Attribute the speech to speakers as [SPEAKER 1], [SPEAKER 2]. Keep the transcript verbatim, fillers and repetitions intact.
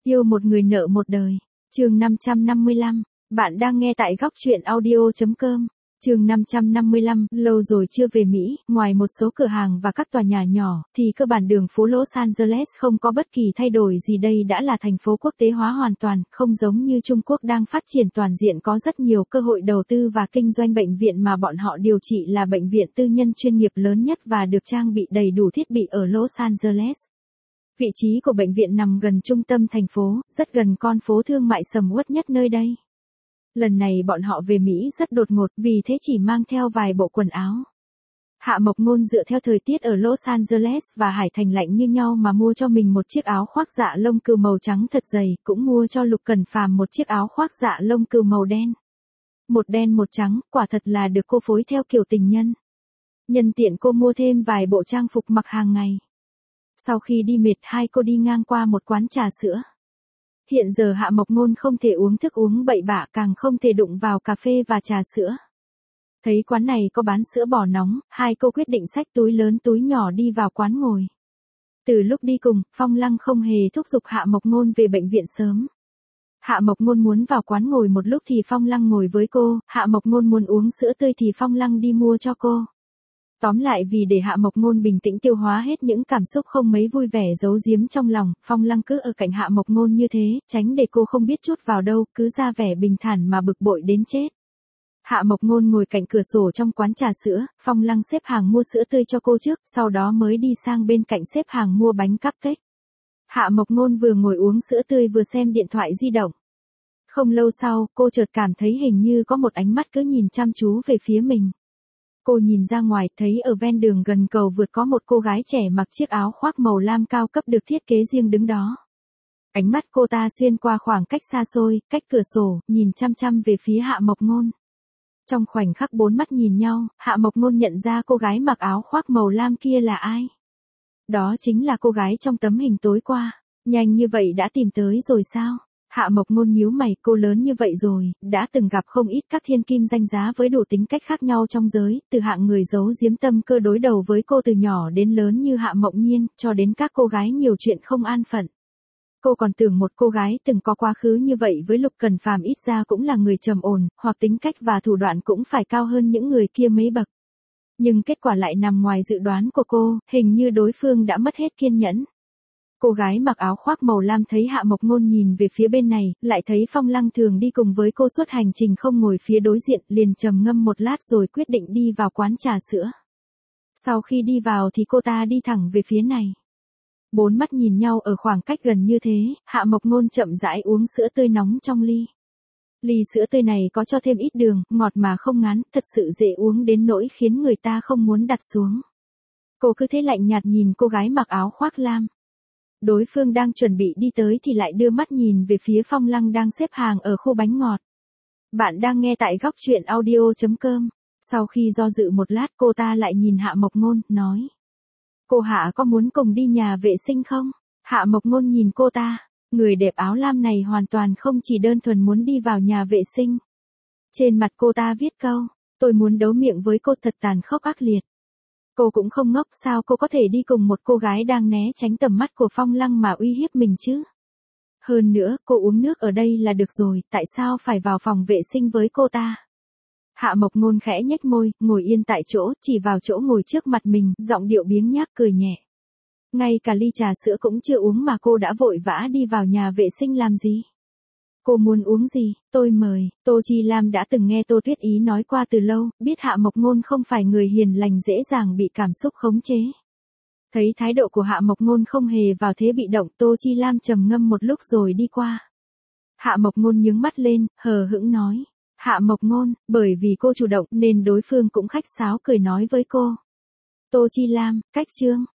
[SPEAKER 1] Yêu một người nợ một đời. Chương năm trăm năm mươi lăm. Bạn đang nghe tại góc truyện audio chấm com. Chương năm trăm năm mươi lăm, lâu rồi chưa về Mỹ, ngoài một số cửa hàng và các tòa nhà nhỏ, thì cơ bản đường phố Los Angeles không có bất kỳ thay đổi gì. Đây đã là thành phố quốc tế hóa hoàn toàn, không giống như Trung Quốc đang phát triển toàn diện có rất nhiều cơ hội đầu tư và kinh doanh. Bệnh viện mà bọn họ điều trị là bệnh viện tư nhân chuyên nghiệp lớn nhất và được trang bị đầy đủ thiết bị ở Los Angeles. Vị trí của bệnh viện nằm gần trung tâm thành phố, rất gần con phố thương mại sầm uất nhất nơi đây. Lần này bọn họ về Mỹ rất đột ngột, vì thế chỉ mang theo vài bộ quần áo. Hạ Mộc Ngôn dựa theo thời tiết ở Los Angeles và Hải Thành lạnh như nhau mà mua cho mình một chiếc áo khoác dạ lông cừu màu trắng thật dày, cũng mua cho Lục Cẩn Phàm một chiếc áo khoác dạ lông cừu màu đen. Một đen một trắng, quả thật là được cô phối theo kiểu tình nhân. Nhân tiện cô mua thêm vài bộ trang phục mặc hàng ngày. Sau khi đi mệt, hai cô đi ngang qua một quán trà sữa. Hiện giờ Hạ Mộc Ngôn không thể uống thức uống bậy bạ, càng không thể đụng vào cà phê và trà sữa. Thấy quán này có bán sữa bò nóng, hai cô quyết định xách túi lớn túi nhỏ đi vào quán ngồi. Từ lúc đi cùng, Phong Lăng không hề thúc giục Hạ Mộc Ngôn về bệnh viện sớm. Hạ Mộc Ngôn muốn vào quán ngồi một lúc thì Phong Lăng ngồi với cô, Hạ Mộc Ngôn muốn uống sữa tươi thì Phong Lăng đi mua cho cô. Tóm lại vì để Hạ Mộc Ngôn bình tĩnh tiêu hóa hết những cảm xúc không mấy vui vẻ giấu giếm trong lòng, Phong Lăng cứ ở cạnh Hạ Mộc Ngôn như thế, tránh để cô không biết chút vào đâu, cứ ra vẻ bình thản mà bực bội đến chết. Hạ Mộc Ngôn ngồi cạnh cửa sổ trong quán trà sữa, Phong Lăng xếp hàng mua sữa tươi cho cô trước, sau đó mới đi sang bên cạnh xếp hàng mua bánh cupcake. Hạ Mộc Ngôn vừa ngồi uống sữa tươi vừa xem điện thoại di động. Không lâu sau, cô chợt cảm thấy hình như có một ánh mắt cứ nhìn chăm chú về phía mình. Cô nhìn ra ngoài, thấy ở ven đường gần cầu vượt có một cô gái trẻ mặc chiếc áo khoác màu lam cao cấp được thiết kế riêng đứng đó. Ánh mắt cô ta xuyên qua khoảng cách xa xôi, cách cửa sổ, nhìn chăm chăm về phía Hạ Mộc Ngôn. Trong khoảnh khắc bốn mắt nhìn nhau, Hạ Mộc Ngôn nhận ra cô gái mặc áo khoác màu lam kia là ai. Đó chính là cô gái trong tấm hình tối qua. Nhanh như vậy đã tìm tới rồi sao? Hạ Mộc Ngôn nhíu mày, cô lớn như vậy rồi, đã từng gặp không ít các thiên kim danh giá với đủ tính cách khác nhau trong giới, từ hạng người giấu giếm tâm cơ đối đầu với cô từ nhỏ đến lớn như Hạ Mộng Nhiên, cho đến các cô gái nhiều chuyện không an phận. Cô còn tưởng một cô gái từng có quá khứ như vậy với Lục Cẩn Phàm ít ra cũng là người trầm ổn, hoặc tính cách và thủ đoạn cũng phải cao hơn những người kia mấy bậc. Nhưng kết quả lại nằm ngoài dự đoán của cô, hình như đối phương đã mất hết kiên nhẫn. Cô gái mặc áo khoác màu lam thấy Hạ Mộc Ngôn nhìn về phía bên này, lại thấy Phong Lăng thường đi cùng với cô suốt hành trình không ngồi phía đối diện, liền trầm ngâm một lát rồi quyết định đi vào quán trà sữa. Sau khi đi vào thì cô ta đi thẳng về phía này. Bốn mắt nhìn nhau ở khoảng cách gần như thế, Hạ Mộc Ngôn chậm rãi uống sữa tươi nóng trong ly. Ly sữa tươi này có cho thêm ít đường, ngọt mà không ngán, thật sự dễ uống đến nỗi khiến người ta không muốn đặt xuống. Cô cứ thế lạnh nhạt nhìn cô gái mặc áo khoác lam. Đối phương đang chuẩn bị đi tới thì lại đưa mắt nhìn về phía Phong Lăng đang xếp hàng ở khu bánh ngọt. Bạn đang nghe tại góc truyện audio chấm com. Sau khi do dự một lát cô ta lại nhìn Hạ Mộc Ngôn, nói. Cô Hạ có muốn cùng đi nhà vệ sinh không? Hạ Mộc Ngôn nhìn cô ta. Người đẹp áo lam này hoàn toàn không chỉ đơn thuần muốn đi vào nhà vệ sinh. Trên mặt cô ta viết câu, tôi muốn đấu miệng với cô thật tàn khốc ác liệt. Cô cũng không ngốc, sao cô có thể đi cùng một cô gái đang né tránh tầm mắt của Phong Lăng mà uy hiếp mình chứ? Hơn nữa, cô uống nước ở đây là được rồi, tại sao phải vào phòng vệ sinh với cô ta? Hạ Mộc Ngôn khẽ nhếch môi, ngồi yên tại chỗ, chỉ vào chỗ ngồi trước mặt mình, giọng điệu biếng nhác cười nhẹ. Ngay cả ly trà sữa cũng chưa uống mà cô đã vội vã đi vào nhà vệ sinh làm gì? Cô muốn uống gì, tôi mời. Tô Chi Lam đã từng nghe Tô Tuyết Ý nói qua từ lâu, biết Hạ Mộc Ngôn không phải người hiền lành dễ dàng bị cảm xúc khống chế. Thấy thái độ của Hạ Mộc Ngôn không hề vào thế bị động, Tô Chi Lam trầm ngâm một lúc rồi đi qua. Hạ Mộc Ngôn nhướng mắt lên, hờ hững nói. Hạ Mộc Ngôn, bởi vì cô chủ động nên đối phương cũng khách sáo cười nói với cô. Tô Chi Lam, cách chương.